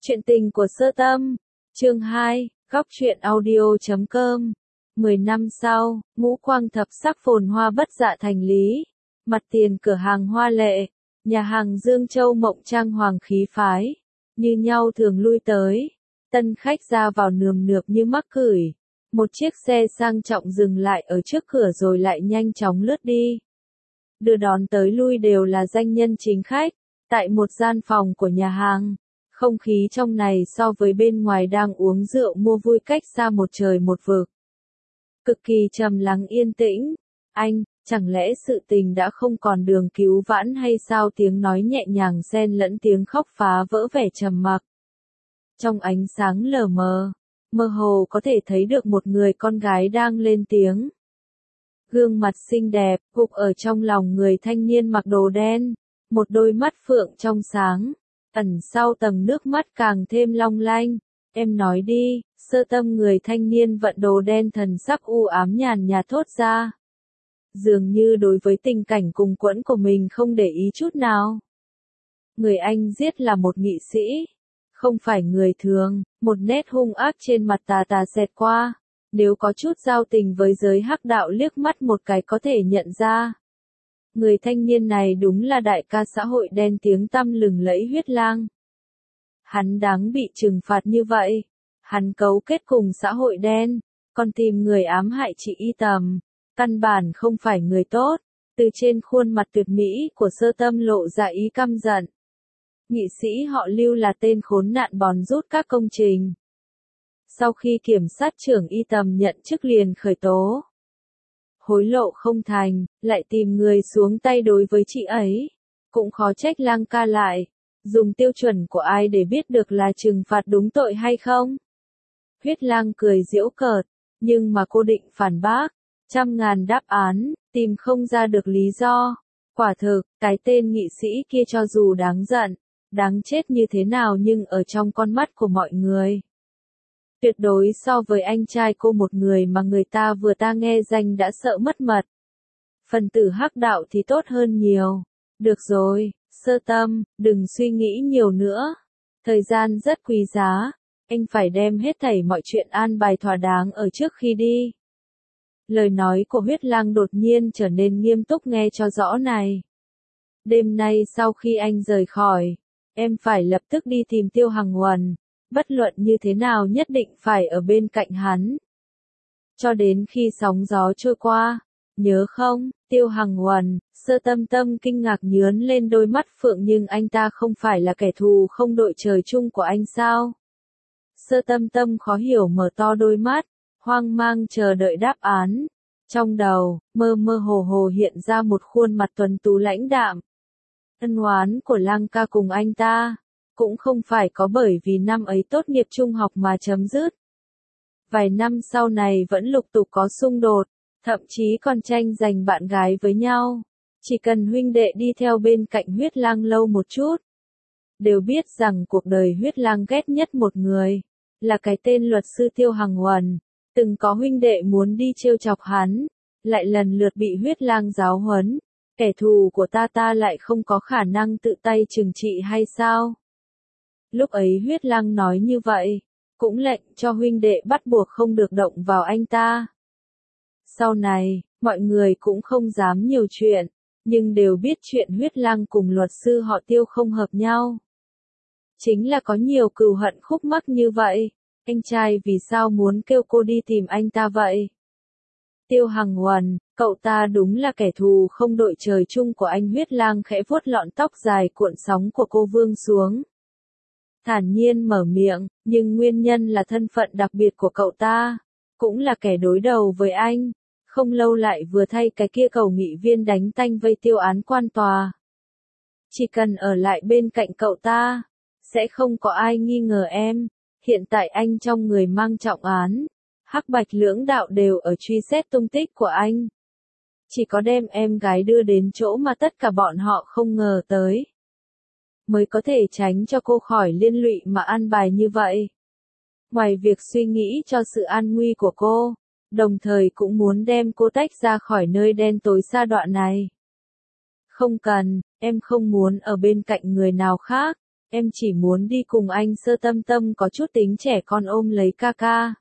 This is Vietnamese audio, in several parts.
Chuyện tình của Sơ Tâm, chương 2, góc truyện audio.com. 10 năm sau, ngũ quang thập sắc phồn hoa bất dạ thành lý. Mặt tiền cửa hàng hoa lệ, nhà hàng Dương Châu Mộng trang hoàng khí phái, như nhau thường lui tới. Tân khách ra vào nườm nượp như mắc cửi. Một chiếc xe sang trọng dừng lại ở trước cửa rồi lại nhanh chóng lướt đi. Đưa đón tới lui đều là danh nhân chính khách, tại một gian phòng của nhà hàng. Không khí trong này so với bên ngoài đang uống rượu mua vui cách xa một trời một vực. Cực kỳ trầm lắng yên tĩnh. Anh, chẳng lẽ sự tình đã không còn đường cứu vãn hay sao? Tiếng nói nhẹ nhàng xen lẫn tiếng khóc phá vỡ vẻ trầm mặc. Trong ánh sáng lờ mờ, mơ hồ có thể thấy được một người con gái đang lên tiếng. Gương mặt xinh đẹp, gục ở trong lòng người thanh niên mặc đồ đen, một đôi mắt phượng trong sáng. Ẩn sau tầng nước mắt càng thêm long lanh. Em nói đi, Sơ Tâm. Người thanh niên vận đồ đen thần sắc u ám nhàn nhạt thốt ra. Dường như đối với tình cảnh cùng quẫn của mình không để ý chút nào. Người anh giết là một nghị sĩ, không phải người thường. Một nét hung ác trên mặt tà tà xẹt qua. Nếu có chút giao tình với giới hắc đạo liếc mắt một cái có thể nhận ra. Người thanh niên này đúng là đại ca xã hội đen tiếng tăm lừng lẫy Huyết Lang. Hắn đáng bị trừng phạt như vậy. Hắn cấu kết cùng xã hội đen, còn tìm người ám hại chị Y Tầm. Căn bản không phải người tốt. Từ trên khuôn mặt tuyệt mỹ của Sơ Tâm lộ ra ý căm giận. Nghị sĩ họ Lưu là tên khốn nạn bòn rút các công trình. Sau khi kiểm sát trưởng Y Tầm nhận chức liền khởi tố. Hối lộ không thành, lại tìm người xuống tay đối với chị ấy. Cũng khó trách Lang ca lại. Dùng tiêu chuẩn của ai để biết được là trừng phạt đúng tội hay không? Huyết Lang cười giễu cợt, nhưng mà cô định phản bác. Trăm ngàn đáp án, tìm không ra được lý do. Quả thực, cái tên nghị sĩ kia cho dù đáng giận, đáng chết như thế nào nhưng ở trong con mắt của mọi người. Tuyệt đối so với anh trai cô một người mà người ta vừa ta nghe danh đã sợ mất mật. Phần tử hắc đạo thì tốt hơn nhiều. Được rồi, Sơ Tâm, đừng suy nghĩ nhiều nữa. Thời gian rất quý giá. Anh phải đem hết thảy mọi chuyện an bài thỏa đáng ở trước khi đi. Lời nói của Huyết Lang đột nhiên trở nên nghiêm túc, nghe cho rõ này. Đêm nay sau khi anh rời khỏi, em phải lập tức đi tìm Tiêu Hằng Uẩn. Bất luận như thế nào nhất định phải ở bên cạnh hắn. Cho đến khi sóng gió trôi qua. Nhớ không, Tiêu Hằng Uẩn? Sơ Tâm Tâm kinh ngạc nhướn lên đôi mắt phượng, nhưng anh ta không phải là kẻ thù không đội trời chung của anh sao? Sơ Tâm Tâm khó hiểu mở to đôi mắt, hoang mang chờ đợi đáp án. Trong đầu, mơ mơ hồ hồ hiện ra một khuôn mặt tuấn tú lãnh đạm. Ân oán của Lang ca cùng anh ta, cũng không phải có bởi vì năm ấy tốt nghiệp trung học mà chấm dứt. Vài năm sau này vẫn lục tục có xung đột, thậm chí còn tranh giành bạn gái với nhau. Chỉ cần huynh đệ đi theo bên cạnh Huyết Lang lâu một chút, đều biết rằng cuộc đời Huyết Lang ghét nhất một người, là cái tên luật sư Tiêu Hằng Uẩn. Từng có huynh đệ muốn đi trêu chọc hắn, lại lần lượt bị Huyết Lang giáo huấn. Kẻ thù của ta lại không có khả năng tự tay trừng trị hay sao? Lúc ấy Huyết Lang nói như vậy, cũng lệnh cho huynh đệ bắt buộc không được động vào anh ta. Sau này, mọi người cũng không dám nhiều chuyện, nhưng đều biết chuyện Huyết Lang cùng luật sư họ Tiêu không hợp nhau. Chính là có nhiều cừu hận khúc mắc như vậy. Anh trai vì sao muốn kêu cô đi tìm anh ta vậy? Tiêu Hằng Uẩn, cậu ta đúng là kẻ thù không đội trời chung của anh. Huyết Lang khẽ vuốt lọn tóc dài cuộn sóng của cô vương xuống. Thản nhiên mở miệng, nhưng nguyên nhân là thân phận đặc biệt của cậu ta, cũng là kẻ đối đầu với anh. Không lâu lại vừa thay cái kia cầu nghị viên đánh tanh vây Tiêu án quan tòa. Chỉ cần ở lại bên cạnh cậu ta, sẽ không có ai nghi ngờ em. Hiện tại anh trong người mang trọng án, hắc bạch lưỡng đạo đều ở truy xét tung tích của anh. Chỉ có đem em gái đưa đến chỗ mà tất cả bọn họ không ngờ tới, mới có thể tránh cho cô khỏi liên lụy mà an bài như vậy. Ngoài việc suy nghĩ cho sự an nguy của cô, đồng thời cũng muốn đem cô tách ra khỏi nơi đen tối sa đọa này. Không cần, em không muốn ở bên cạnh người nào khác. em chỉ muốn đi cùng anh. Sơ Tâm Tâm có chút tính trẻ con ôm lấy ca ca.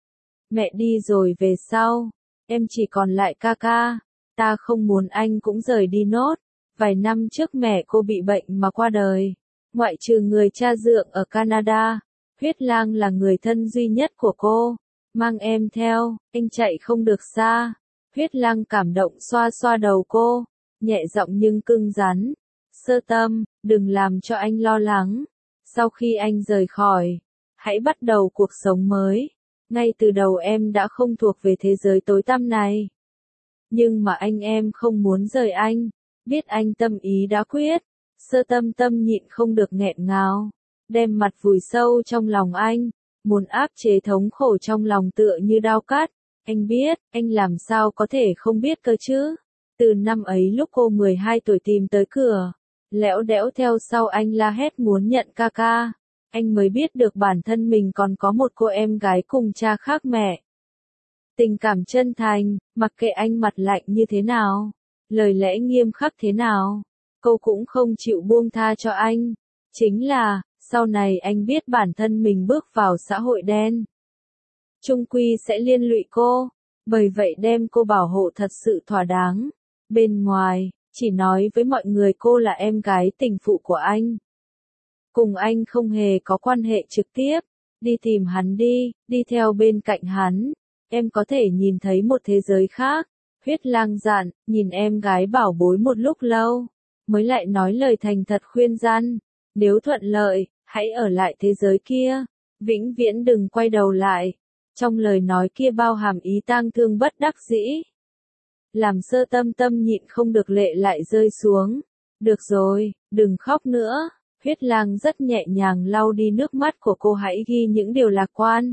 Mẹ đi rồi về sau, em chỉ còn lại ca ca, ta không muốn anh cũng rời đi nốt. Vài năm trước mẹ cô bị bệnh mà qua đời, ngoại trừ người cha dượng ở Canada, Huyết Lang là người thân duy nhất của cô. Mang em theo, anh chạy không được xa. Huyết Lang cảm động xoa xoa đầu cô, nhẹ giọng nhưng cứng rắn. Sơ Tâm, đừng làm cho anh lo lắng. Sau khi anh rời khỏi, hãy bắt đầu cuộc sống mới. Ngay từ đầu em đã không thuộc về thế giới tối tăm này. Nhưng mà em không muốn rời anh. Biết anh tâm ý đã quyết. Sơ Tâm Tâm nhịn không được nghẹn ngào, đem mặt vùi sâu trong lòng anh, muốn áp chế thống khổ trong lòng tựa như dao cắt. Anh biết, anh làm sao có thể không biết cơ chứ. Từ năm ấy lúc cô 12 tuổi tìm tới cửa, lẽo đẽo theo sau anh la hét muốn nhận ca ca, anh mới biết được bản thân mình còn có một cô em gái cùng cha khác mẹ. Tình cảm chân thành, mặc kệ anh mặt lạnh như thế nào, lời lẽ nghiêm khắc thế nào, cô cũng không chịu buông tha cho anh. Chính là, sau này anh biết bản thân mình bước vào xã hội đen, chung quy sẽ liên lụy cô, bởi vậy đem cô bảo hộ thật sự thỏa đáng. Bên ngoài, chỉ nói với mọi người cô là em gái tình phụ của anh. Cùng anh không hề có quan hệ trực tiếp, đi tìm hắn đi theo bên cạnh hắn, em có thể nhìn thấy một thế giới khác. Huyết Lang dặn, nhìn em gái bảo bối một lúc lâu, mới lại nói lời thành thật khuyên răn, nếu thuận lợi, hãy ở lại thế giới kia, vĩnh viễn đừng quay đầu lại. Trong lời nói kia bao hàm ý tang thương bất đắc dĩ, làm Sơ Tâm Tâm nhịn không được lệ lại rơi xuống. Được rồi, đừng khóc nữa. Huyết Lang rất nhẹ nhàng lau đi nước mắt của cô, hãy ghi những điều lạc quan.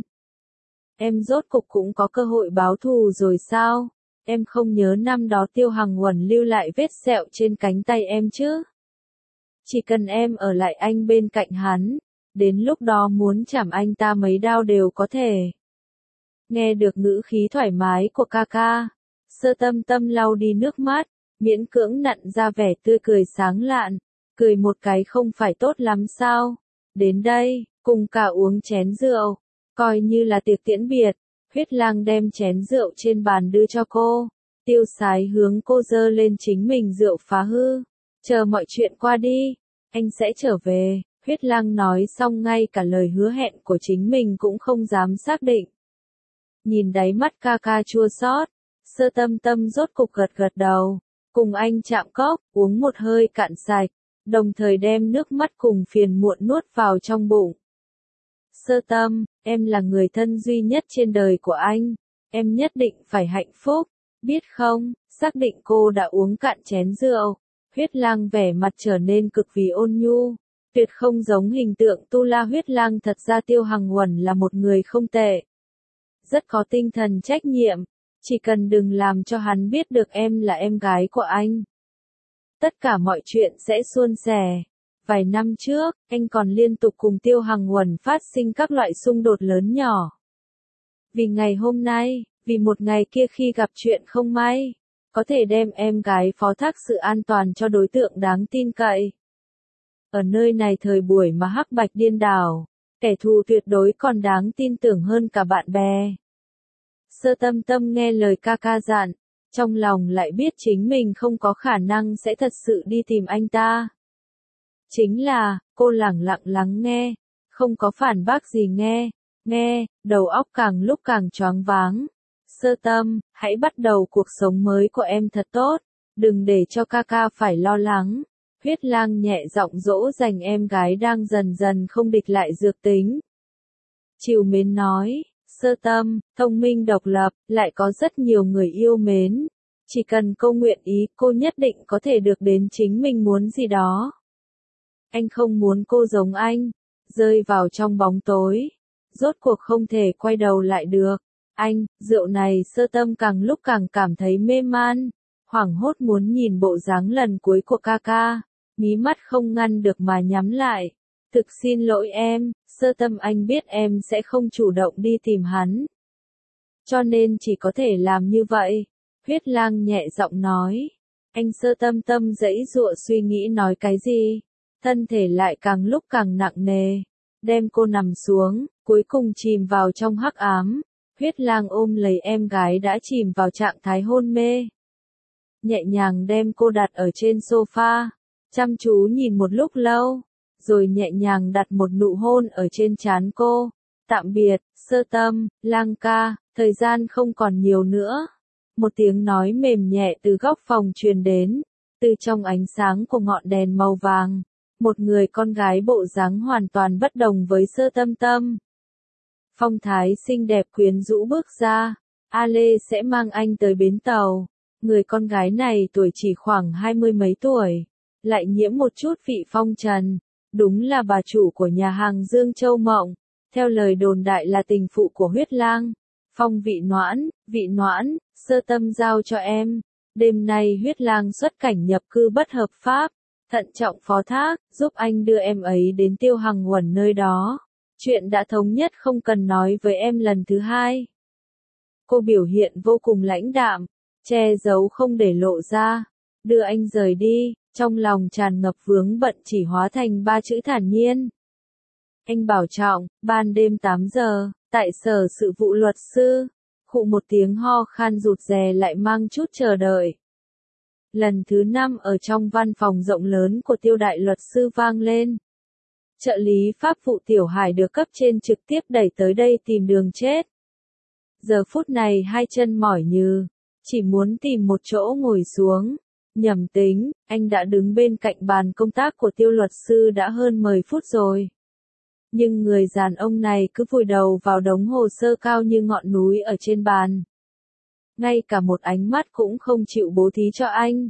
Em rốt cục cũng có cơ hội báo thù rồi sao? Em không nhớ năm đó Tiêu Hằng Uẩn lưu lại vết sẹo trên cánh tay em chứ? Chỉ cần em ở lại anh bên cạnh hắn, đến lúc đó muốn chảm anh ta mấy đao đều có thể. Nghe được ngữ khí thoải mái của ca ca, Sơ Tâm Tâm lau đi nước mắt, miễn cưỡng nặn ra vẻ tươi cười sáng lạn, cười một cái không phải tốt lắm sao? Đến đây, cùng cả uống chén rượu, coi như là tiệc tiễn biệt. Huyết Lang đem chén rượu trên bàn đưa cho cô, tiêu sái hướng cô dơ lên chính mình rượu phá hư. Chờ mọi chuyện qua đi, anh sẽ trở về. Huyết Lang nói xong ngay cả lời hứa hẹn của chính mình cũng không dám xác định. Nhìn đáy mắt ca ca chua xót, Sơ Tâm Tâm rốt cục gật gật đầu, cùng anh chạm cốc, uống một hơi cạn sạch, đồng thời đem nước mắt cùng phiền muộn nuốt vào trong bụng. Sơ Tâm, em là người thân duy nhất trên đời của anh, em nhất định phải hạnh phúc, biết không? Xác định cô đã uống cạn chén rượu, Huyết Lang vẻ mặt trở nên cực kỳ ôn nhu, tuyệt không giống hình tượng tu la. Huyết Lang thật ra Tiêu Hằng Uẩn là một người không tệ, rất có tinh thần trách nhiệm, chỉ cần đừng làm cho hắn biết được em là em gái của anh, tất cả mọi chuyện sẽ suôn sẻ. Vài năm trước, anh còn liên tục cùng Tiêu Hằng Uẩn phát sinh các loại xung đột lớn nhỏ. Vì ngày hôm nay, vì một ngày kia khi gặp chuyện không may, có thể đem em gái phó thác sự an toàn cho đối tượng đáng tin cậy. Ở nơi này thời buổi mà hắc bạch điên đảo, kẻ thù tuyệt đối còn đáng tin tưởng hơn cả bạn bè. Sơ Tâm Tâm nghe lời ca ca dặn, trong lòng lại biết chính mình không có khả năng sẽ thật sự đi tìm anh ta. Chính là, cô lẳng lặng lắng nghe, không có phản bác gì nghe, đầu óc càng lúc càng choáng váng. Sơ Tâm, hãy bắt đầu cuộc sống mới của em thật tốt, đừng để cho ca ca phải lo lắng. Huyết Lang nhẹ giọng dỗ dành em gái đang dần dần không địch lại dược tính. Trìu mến nói, Sơ Tâm, thông minh độc lập, lại có rất nhiều người yêu mến. Chỉ cần cô nguyện ý, cô nhất định có thể được đến chính mình muốn gì đó. Anh không muốn cô giống anh, rơi vào trong bóng tối, rốt cuộc không thể quay đầu lại được. Anh, rượu này. Sơ Tâm càng lúc càng cảm thấy mê man, hoảng hốt muốn nhìn bộ dáng lần cuối của ca ca, mí mắt không ngăn được mà nhắm lại. Thực xin lỗi em, Sơ Tâm, anh biết em sẽ không chủ động đi tìm hắn, cho nên chỉ có thể làm như vậy. Huyết Lang nhẹ giọng nói. Anh. Sơ Tâm Tâm giãy giụa suy nghĩ nói cái gì. thân thể lại càng lúc càng nặng nề, đem cô nằm xuống, cuối cùng chìm vào trong hắc ám. Huyết Lang ôm lấy em gái đã chìm vào trạng thái hôn mê, nhẹ nhàng đem cô đặt ở trên sofa, chăm chú nhìn một lúc lâu, rồi nhẹ nhàng đặt một nụ hôn ở trên trán cô. Tạm biệt, Sơ Tâm, Lang ca, thời gian không còn nhiều nữa. Một tiếng nói mềm nhẹ từ góc phòng truyền đến, từ trong ánh sáng của ngọn đèn màu vàng, một người con gái bộ dáng hoàn toàn bất đồng với Sơ Tâm Tâm. Phong thái xinh đẹp quyến rũ bước ra, A Lê sẽ mang anh tới bến tàu. Người con gái này tuổi chỉ khoảng 20 mấy tuổi, lại nhiễm một chút vị phong trần, đúng là bà chủ của nhà hàng Dương Châu Mộng, theo lời đồn đại là tình phụ của Huyết Lang. Phong vị noãn, Sơ Tâm giao cho em. Đêm nay Huyết Lang xuất cảnh nhập cư bất hợp pháp, thận trọng phó thác, giúp anh đưa em ấy đến Tiêu Hằng Uẩn nơi đó. Chuyện đã thống nhất không cần nói với em lần thứ hai. Cô biểu hiện vô cùng lãnh đạm, che giấu không để lộ ra. Đưa anh rời đi, trong lòng tràn ngập vướng bận chỉ hóa thành 3 chữ thản nhiên. Anh bảo trọng, ban đêm 8 giờ, tại sở sự vụ luật sư. Khụ một tiếng ho khan rụt rè lại mang chút chờ đợi. Lần thứ 5 ở trong văn phòng rộng lớn của Tiêu đại luật sư vang lên. Trợ lý pháp vụ Tiểu Hải được cấp trên trực tiếp đẩy tới đây tìm đường chết. Giờ phút này hai chân mỏi nhừ, chỉ muốn tìm một chỗ ngồi xuống. Nhầm tính, anh đã đứng bên cạnh bàn công tác của Tiêu luật sư đã hơn 10 phút rồi. Nhưng người đàn ông này cứ vùi đầu vào đống hồ sơ cao như ngọn núi ở trên bàn. Ngay cả một ánh mắt cũng không chịu bố thí cho anh.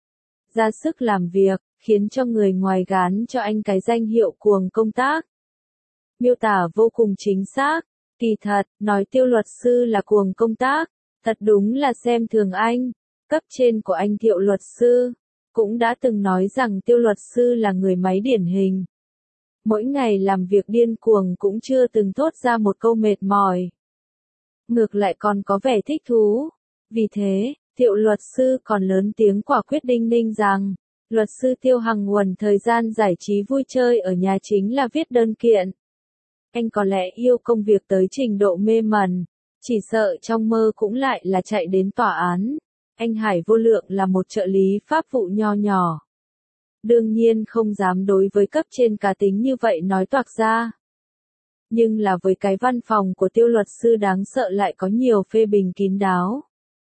Ra sức làm việc, khiến cho người ngoài gán cho anh cái danh hiệu cuồng công tác. Miêu tả vô cùng chính xác, kỳ thật, nói Tiêu luật sư là cuồng công tác, thật đúng là xem thường anh. Cấp trên của anh Thiệu luật sư, cũng đã từng nói rằng Tiêu luật sư là người máy điển hình. Mỗi ngày làm việc điên cuồng cũng chưa từng thốt ra một câu mệt mỏi. Ngược lại còn có vẻ thích thú. Vì thế, Thiệu luật sư còn lớn tiếng quả quyết đinh ninh rằng, luật sư Tiêu Hằng Uẩn thời gian giải trí vui chơi ở nhà chính là viết đơn kiện. Anh có lẽ yêu công việc tới trình độ mê mẩn, chỉ sợ trong mơ cũng lại là chạy đến tòa án. Anh Hải Vô Lượng là một trợ lý pháp vụ nho nhỏ. Đương nhiên không dám đối với cấp trên cá tính như vậy nói toạc ra. Nhưng là với cái văn phòng của Tiêu luật sư đáng sợ lại có nhiều phê bình kín đáo.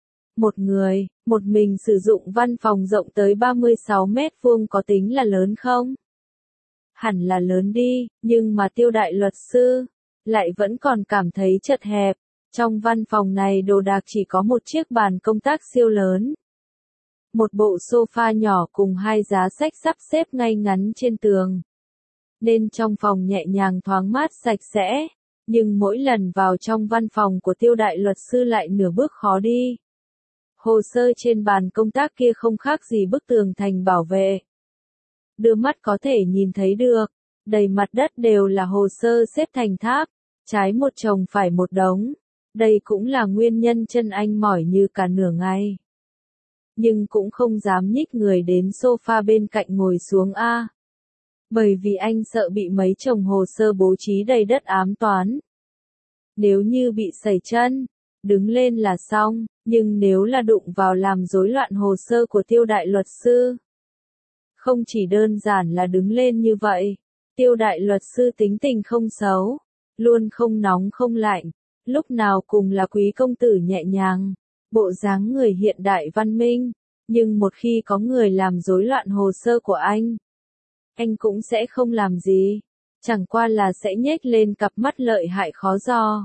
Một mình sử dụng văn phòng rộng tới 36 mét vuông có tính là lớn không? Hẳn là lớn đi, nhưng mà Tiêu đại luật sư lại vẫn còn cảm thấy chật hẹp. Trong văn phòng này đồ đạc chỉ có một chiếc bàn công tác siêu lớn. Một bộ sofa nhỏ cùng 2 giá sách sắp xếp ngay ngắn trên tường. Nên trong phòng nhẹ nhàng thoáng mát sạch sẽ, nhưng mỗi lần vào trong văn phòng của Tiêu đại luật sư lại nửa bước khó đi. Hồ sơ trên bàn công tác kia không khác gì bức tường thành bảo vệ. Đưa mắt có thể nhìn thấy được, đầy mặt đất đều là hồ sơ xếp thành tháp, trái một chồng phải một đống. Đây cũng là nguyên nhân chân anh mỏi như cả nửa ngày. Nhưng cũng không dám nhích người đến sofa bên cạnh ngồi xuống a. Bởi vì anh sợ bị mấy chồng hồ sơ bố trí đầy đất ám toán. Nếu như bị sẩy chân, đứng lên là xong, nhưng nếu là đụng vào làm rối loạn hồ sơ của Tiêu đại luật sư. Không chỉ đơn giản là đứng lên như vậy, Tiêu đại luật sư tính tình không xấu, luôn không nóng không lạnh, lúc nào cùng là quý công tử nhẹ nhàng, bộ dáng người hiện đại văn minh, nhưng một khi có người làm rối loạn hồ sơ của anh cũng sẽ không làm gì, chẳng qua là sẽ nhếch lên cặp mắt lợi hại khó dò.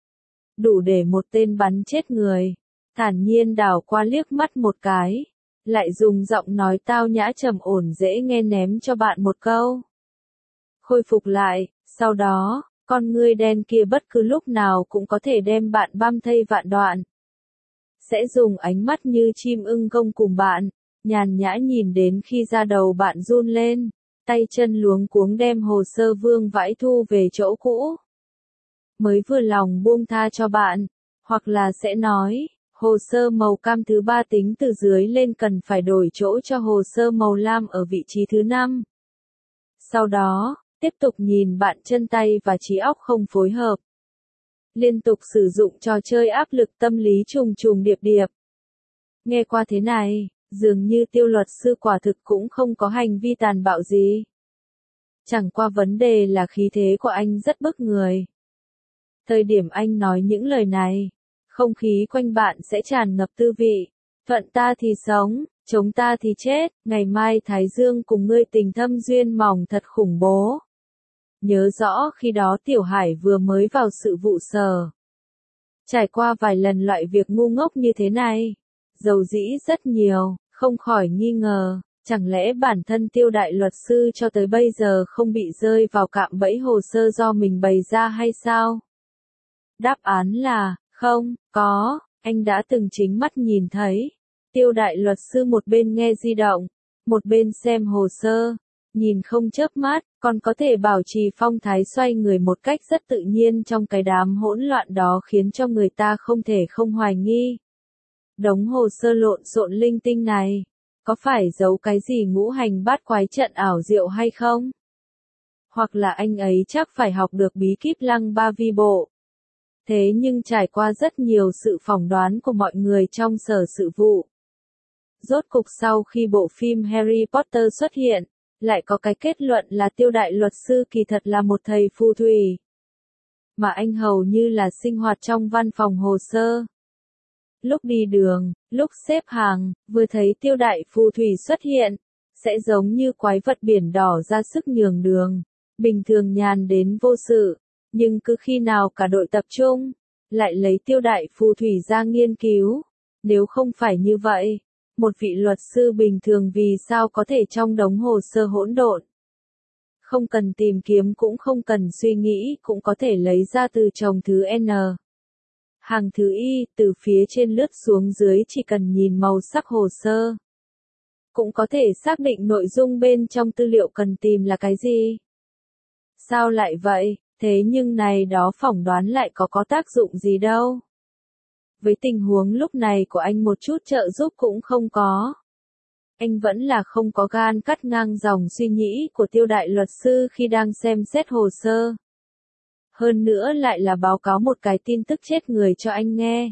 Đủ để một tên bắn chết người, thản nhiên đảo qua liếc mắt một cái, lại dùng giọng nói tao nhã trầm ổn dễ nghe ném cho bạn một câu. Khôi phục lại, sau đó, con ngươi đen kia bất cứ lúc nào cũng có thể đem bạn băm thây vạn đoạn. Sẽ dùng ánh mắt như chim ưng công cùng bạn, nhàn nhã nhìn đến khi da đầu bạn run lên, tay chân luống cuống đem hồ sơ vương vãi thu về chỗ cũ. Mới vừa lòng buông tha cho bạn, hoặc là sẽ nói, hồ sơ màu cam thứ 3 tính từ dưới lên cần phải đổi chỗ cho hồ sơ màu lam ở vị trí thứ 5. Sau đó, tiếp tục nhìn bạn chân tay và trí óc không phối hợp. Liên tục sử dụng trò chơi áp lực tâm lý trùng trùng điệp điệp. Nghe qua thế này, dường như Tiêu luật sư quả thực cũng không có hành vi tàn bạo gì. Chẳng qua vấn đề là khí thế của anh rất bức người. Thời điểm anh nói những lời này, không khí quanh bạn sẽ tràn ngập tư vị. Thuận ta thì sống, chống ta thì chết, ngày mai Thái Dương cùng ngươi tình thâm duyên mỏng thật khủng bố. Nhớ rõ khi đó Tiểu Hải vừa mới vào sự vụ sở. Trải qua vài lần loại việc ngu ngốc như thế này, dầu dĩ rất nhiều, không khỏi nghi ngờ, chẳng lẽ bản thân Tiêu đại luật sư cho tới bây giờ không bị rơi vào cạm bẫy hồ sơ do mình bày ra hay sao? Đáp án là, không, có, anh đã từng chính mắt nhìn thấy. Tiêu đại luật sư một bên nghe di động, một bên xem hồ sơ, nhìn không chớp mắt, còn có thể bảo trì phong thái xoay người một cách rất tự nhiên trong cái đám hỗn loạn đó khiến cho người ta không thể không hoài nghi. Đống hồ sơ lộn xộn linh tinh này, có phải giấu cái gì ngũ hành bát quái trận ảo diệu hay không? Hoặc là anh ấy chắc phải học được bí kíp lăng ba vi bộ. Thế nhưng trải qua rất nhiều sự phỏng đoán của mọi người trong sở sự vụ. Rốt cục sau khi bộ phim Harry Potter xuất hiện, lại có cái kết luận là Tiêu đại luật sư kỳ thật là một thầy phù thủy. Mà anh hầu như là sinh hoạt trong văn phòng hồ sơ. Lúc đi đường, lúc xếp hàng, vừa thấy Tiêu đại phù thủy xuất hiện, sẽ giống như quái vật biển đỏ ra sức nhường đường, bình thường nhàn đến vô sự, nhưng cứ khi nào cả đội tập trung, lại lấy Tiêu đại phù thủy ra nghiên cứu. Nếu không phải như vậy, một vị luật sư bình thường vì sao có thể trong đống hồ sơ hỗn độn. Không cần tìm kiếm cũng không cần suy nghĩ cũng có thể lấy ra từ chồng thứ N. Hàng thứ Y, từ phía trên lướt xuống dưới chỉ cần nhìn màu sắc hồ sơ. Cũng có thể xác định nội dung bên trong tư liệu cần tìm là cái gì. Sao lại vậy, thế nhưng này đó phỏng đoán lại có tác dụng gì đâu. Với tình huống lúc này của anh một chút trợ giúp cũng không có. Anh vẫn là không có gan cắt ngang dòng suy nghĩ của Tiêu đại luật sư khi đang xem xét hồ sơ. Hơn nữa lại là báo cáo một cái tin tức chết người cho anh nghe.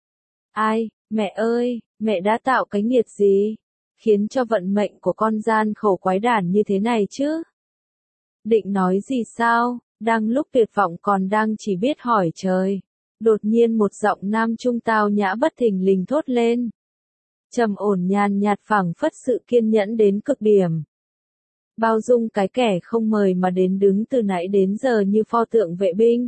Ai, mẹ ơi, mẹ đã tạo cái nghiệt gì, khiến cho vận mệnh của con gian khổ quái đản như thế này chứ? Định nói gì sao, đang lúc tuyệt vọng còn đang chỉ biết hỏi trời. Đột nhiên một giọng nam trung tao nhã bất thình lình thốt lên. Trầm ổn nhàn nhạt phảng phất sự kiên nhẫn đến cực điểm. Bao dung cái kẻ không mời mà đến đứng từ nãy đến giờ như pho tượng vệ binh.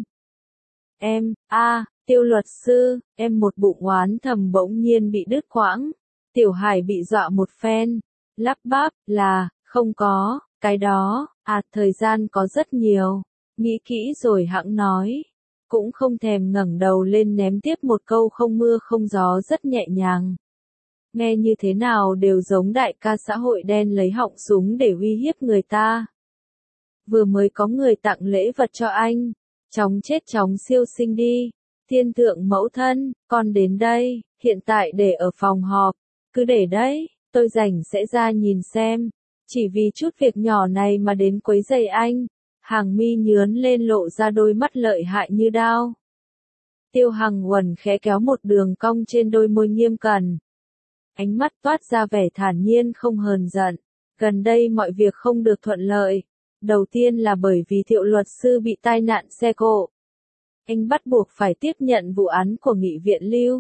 Em, Tiêu luật sư, em một bụng oán thầm bỗng nhiên bị đứt quãng. Tiểu Hải bị dọa một phen, lắp bắp là, không có, cái đó, thời gian có rất nhiều, nghĩ kỹ rồi hẵng nói. Cũng không thèm ngẩng đầu lên ném tiếp một câu không mưa không gió rất nhẹ nhàng. Nghe như thế nào đều giống đại ca xã hội đen lấy họng súng để uy hiếp người ta. Vừa mới có người tặng lễ vật cho anh, chóng chết chóng siêu sinh đi, thiên thượng mẫu thân, con đến đây, hiện tại để ở phòng họp, cứ để đấy, tôi rảnh sẽ ra nhìn xem, chỉ vì chút việc nhỏ này mà đến quấy rầy anh. Hàng mi nhướn lên lộ ra đôi mắt lợi hại như đao. Tiêu Hằng Uẩn khẽ kéo một đường cong trên đôi môi nghiêm cẩn. Ánh mắt toát ra vẻ thản nhiên không hờn giận. Gần đây mọi việc không được thuận lợi. Đầu tiên là bởi vì Thiệu luật sư bị tai nạn xe cộ. Anh bắt buộc phải tiếp nhận vụ án của nghị viện lưu.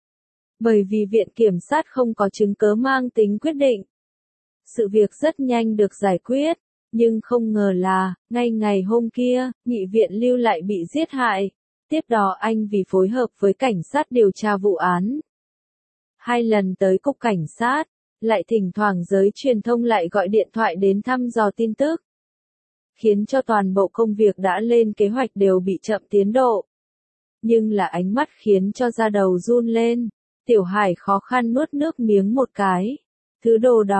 Bởi vì viện kiểm sát không có chứng cứ mang tính quyết định. Sự việc rất nhanh được giải quyết. Nhưng không ngờ là, ngay ngày hôm kia, nghị viện lưu lại bị giết hại. Tiếp đó anh vì phối hợp với cảnh sát điều tra vụ án. 2 lần tới cục cảnh sát, lại thỉnh thoảng giới truyền thông lại gọi điện thoại đến thăm dò tin tức. Khiến cho toàn bộ công việc đã lên kế hoạch đều bị chậm tiến độ. Nhưng là ánh mắt khiến cho da đầu run lên. Tiểu Hải khó khăn nuốt nước miếng một cái. Thứ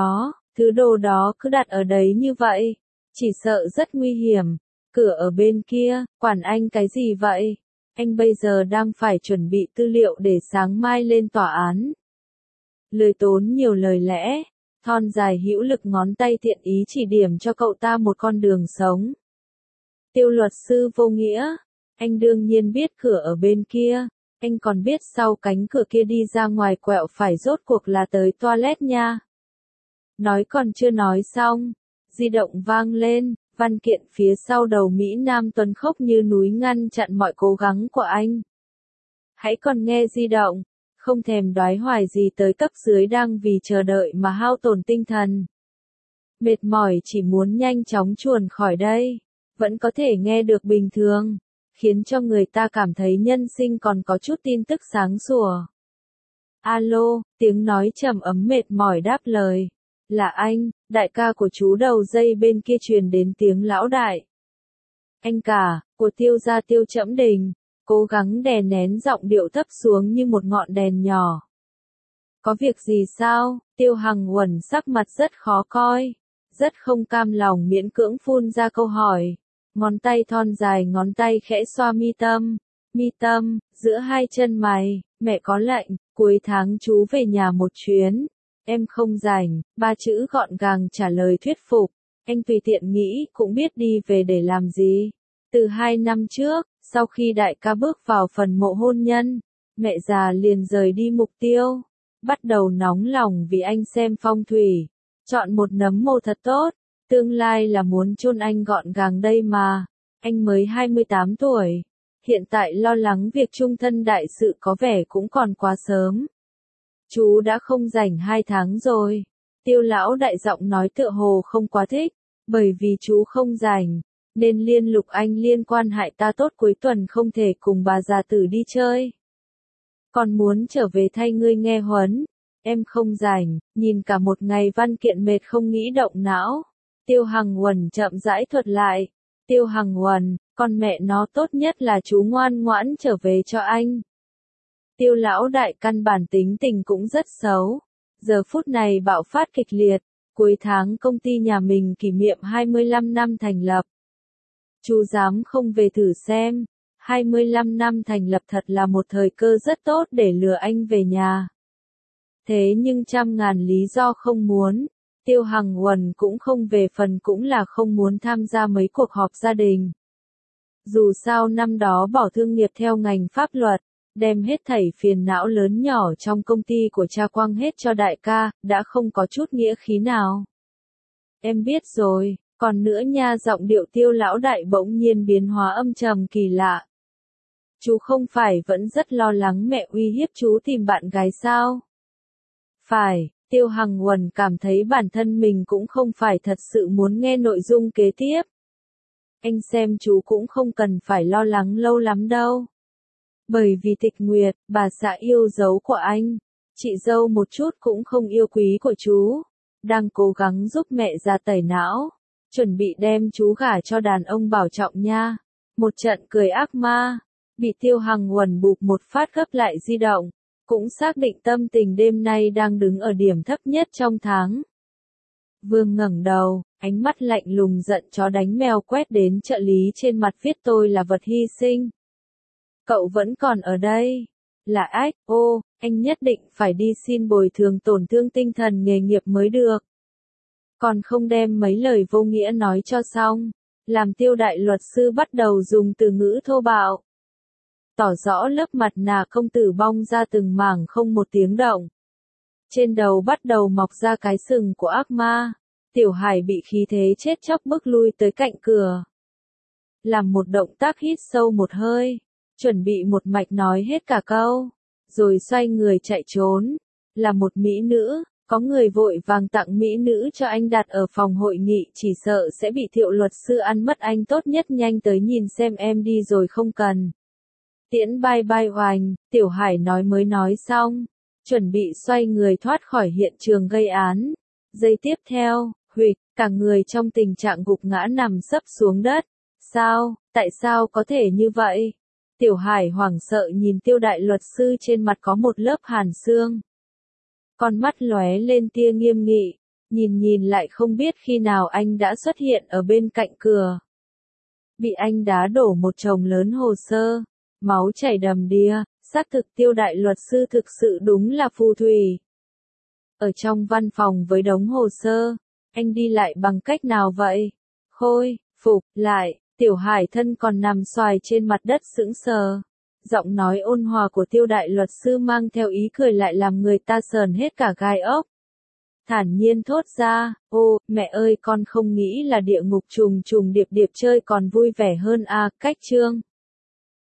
đồ đó cứ đặt ở đấy như vậy. Chỉ sợ rất nguy hiểm. Cửa ở bên kia, quản anh cái gì vậy? Anh bây giờ đang phải chuẩn bị tư liệu để sáng mai lên tòa án. Lười tốn nhiều lời lẽ. Thon dài hữu lực ngón tay thiện ý chỉ điểm cho cậu ta một con đường sống. Tiêu luật sư vô nghĩa, anh đương nhiên biết cửa ở bên kia, anh còn biết sau cánh cửa kia đi ra ngoài quẹo phải rốt cuộc là tới toilet nha. Nói còn chưa nói xong, di động vang lên, văn kiện phía sau đầu Mỹ Nam Tuấn khốc như núi ngăn chặn mọi cố gắng của anh. Hãy còn nghe di động, không thèm đoái hoài gì tới cấp dưới đang vì chờ đợi mà hao tổn tinh thần. Mệt mỏi chỉ muốn nhanh chóng chuồn khỏi đây, vẫn có thể nghe được bình thường, khiến cho người ta cảm thấy nhân sinh còn có chút tin tức sáng sủa. Alo, tiếng nói trầm ấm mệt mỏi đáp lời. Là anh, đại ca của chú đầu dây bên kia truyền đến tiếng lão đại. Anh cả, của Tiêu gia Tiêu Trẫm Đình, cố gắng đè nén giọng điệu thấp xuống như một ngọn đèn nhỏ. Có việc gì sao? Tiêu Hằng Uẩn sắc mặt rất khó coi, rất không cam lòng miễn cưỡng phun ra câu hỏi. Ngón tay thon dài ngón tay khẽ xoa mi tâm, giữa hai chân mày, mẹ có lệnh, cuối tháng chú về nhà một chuyến. Em không rảnh, ba chữ gọn gàng trả lời thuyết phục. Anh tùy tiện nghĩ cũng biết đi về để làm gì. Từ 2 năm trước, sau khi đại ca bước vào phần mộ hôn nhân, mẹ già liền rời đi mục tiêu. Bắt đầu nóng lòng vì anh xem phong thủy. Chọn một nấm mộ thật tốt. Tương lai là muốn chôn anh gọn gàng đây mà. Anh mới 28 tuổi. Hiện tại lo lắng việc chung thân đại sự có vẻ cũng còn quá sớm. Chú đã không rảnh 2 tháng rồi. Tiêu lão đại giọng nói tựa hồ không quá thích. Bởi vì chú không rảnh, nên liên lục anh liên quan hại ta tốt cuối tuần không thể cùng bà già tử đi chơi. Còn muốn trở về thay ngươi nghe huấn. Em không rảnh, nhìn cả một ngày văn kiện mệt không nghĩ động não. Tiêu Hằng Uẩn chậm rãi thuật lại. Tiêu Hằng Uẩn, con mẹ nó tốt nhất là chú ngoan ngoãn trở về cho anh. Tiêu lão đại căn bản tính tình cũng rất xấu. Giờ phút này bạo phát kịch liệt. Cuối tháng công ty nhà mình kỷ niệm 25 năm thành lập. Chú dám không về thử xem. 25 năm thành lập thật là một thời cơ rất tốt để lừa anh về nhà. Thế nhưng trăm ngàn lý do không muốn. Tiêu Hằng Uẩn cũng không về phần cũng là không muốn tham gia mấy cuộc họp gia đình. Dù sao năm đó bỏ thương nghiệp theo ngành pháp luật, đem hết thảy phiền não lớn nhỏ trong công ty của cha quăng hết cho đại ca, đã không có chút nghĩa khí nào. Em biết rồi, còn nữa nha, giọng điệu Tiêu lão đại bỗng nhiên biến hóa âm trầm kỳ lạ. Chú không phải vẫn rất lo lắng mẹ uy hiếp chú tìm bạn gái sao? Phải, Tiêu Hằng Uẩn cảm thấy bản thân mình cũng không phải thật sự muốn nghe nội dung kế tiếp. Anh xem chú cũng không cần phải lo lắng lâu lắm đâu. Bởi vì Tịch Nguyệt, bà xã yêu dấu của anh, chị dâu một chút cũng không yêu quý của chú, đang cố gắng giúp mẹ già tẩy não, chuẩn bị đem chú gả cho đàn ông bảo trọng nha. Một trận cười ác ma, bị Tiêu Hằng Uẩn bụp một phát gấp lại di động, cũng xác định tâm tình đêm nay đang đứng ở điểm thấp nhất trong tháng. Vương ngẩng đầu, ánh mắt lạnh lùng giận chó đánh mèo quét đến trợ lý trên mặt viết tôi là vật hy sinh. Cậu vẫn còn ở đây. Là ách, ô, anh nhất định phải đi xin bồi thường tổn thương tinh thần nghề nghiệp mới được. Còn không đem mấy lời vô nghĩa nói cho xong. Làm Tiêu đại luật sư bắt đầu dùng từ ngữ thô bạo. Tỏ rõ lớp mặt nạ công tử bong ra từng mảng không một tiếng động. Trên đầu bắt đầu mọc ra cái sừng của ác ma. Tiểu Hải bị khí thế chết chóc bước lui tới cạnh cửa. Làm một động tác hít sâu một hơi. Chuẩn bị một mạch nói hết cả câu. Rồi xoay người chạy trốn. Là một mỹ nữ. Có người vội vàng tặng mỹ nữ cho anh đặt ở phòng hội nghị, chỉ sợ sẽ bị Thiệu luật sư ăn mất, anh tốt nhất nhanh tới nhìn xem em đi rồi không cần. Tiễn bye bye oành, Tiểu Hải nói mới nói xong, chuẩn bị xoay người thoát khỏi hiện trường gây án. Giây tiếp theo, huỵch, cả người trong tình trạng gục ngã nằm sấp xuống đất. Sao, tại sao có thể như vậy? Tiểu Hải hoảng sợ nhìn Tiêu đại luật sư trên mặt có một lớp hàn xương. Con mắt lóe lên tia nghiêm nghị, nhìn lại không biết khi nào anh đã xuất hiện ở bên cạnh cửa. Bị anh đá đổ một chồng lớn hồ sơ, máu chảy đầm đìa, xác thực Tiêu đại luật sư thực sự đúng là phù thủy. Ở trong văn phòng với đống hồ sơ, anh đi lại bằng cách nào vậy? Khôi phục lại, Tiểu Hải thân còn nằm xoài trên mặt đất sững sờ. Giọng nói ôn hòa của Tiêu đại luật sư mang theo ý cười lại làm người ta sờn hết cả gai ốc. Thản nhiên thốt ra, ô, mẹ ơi con không nghĩ là địa ngục trùng trùng điệp điệp chơi còn vui vẻ hơn à, cách chương.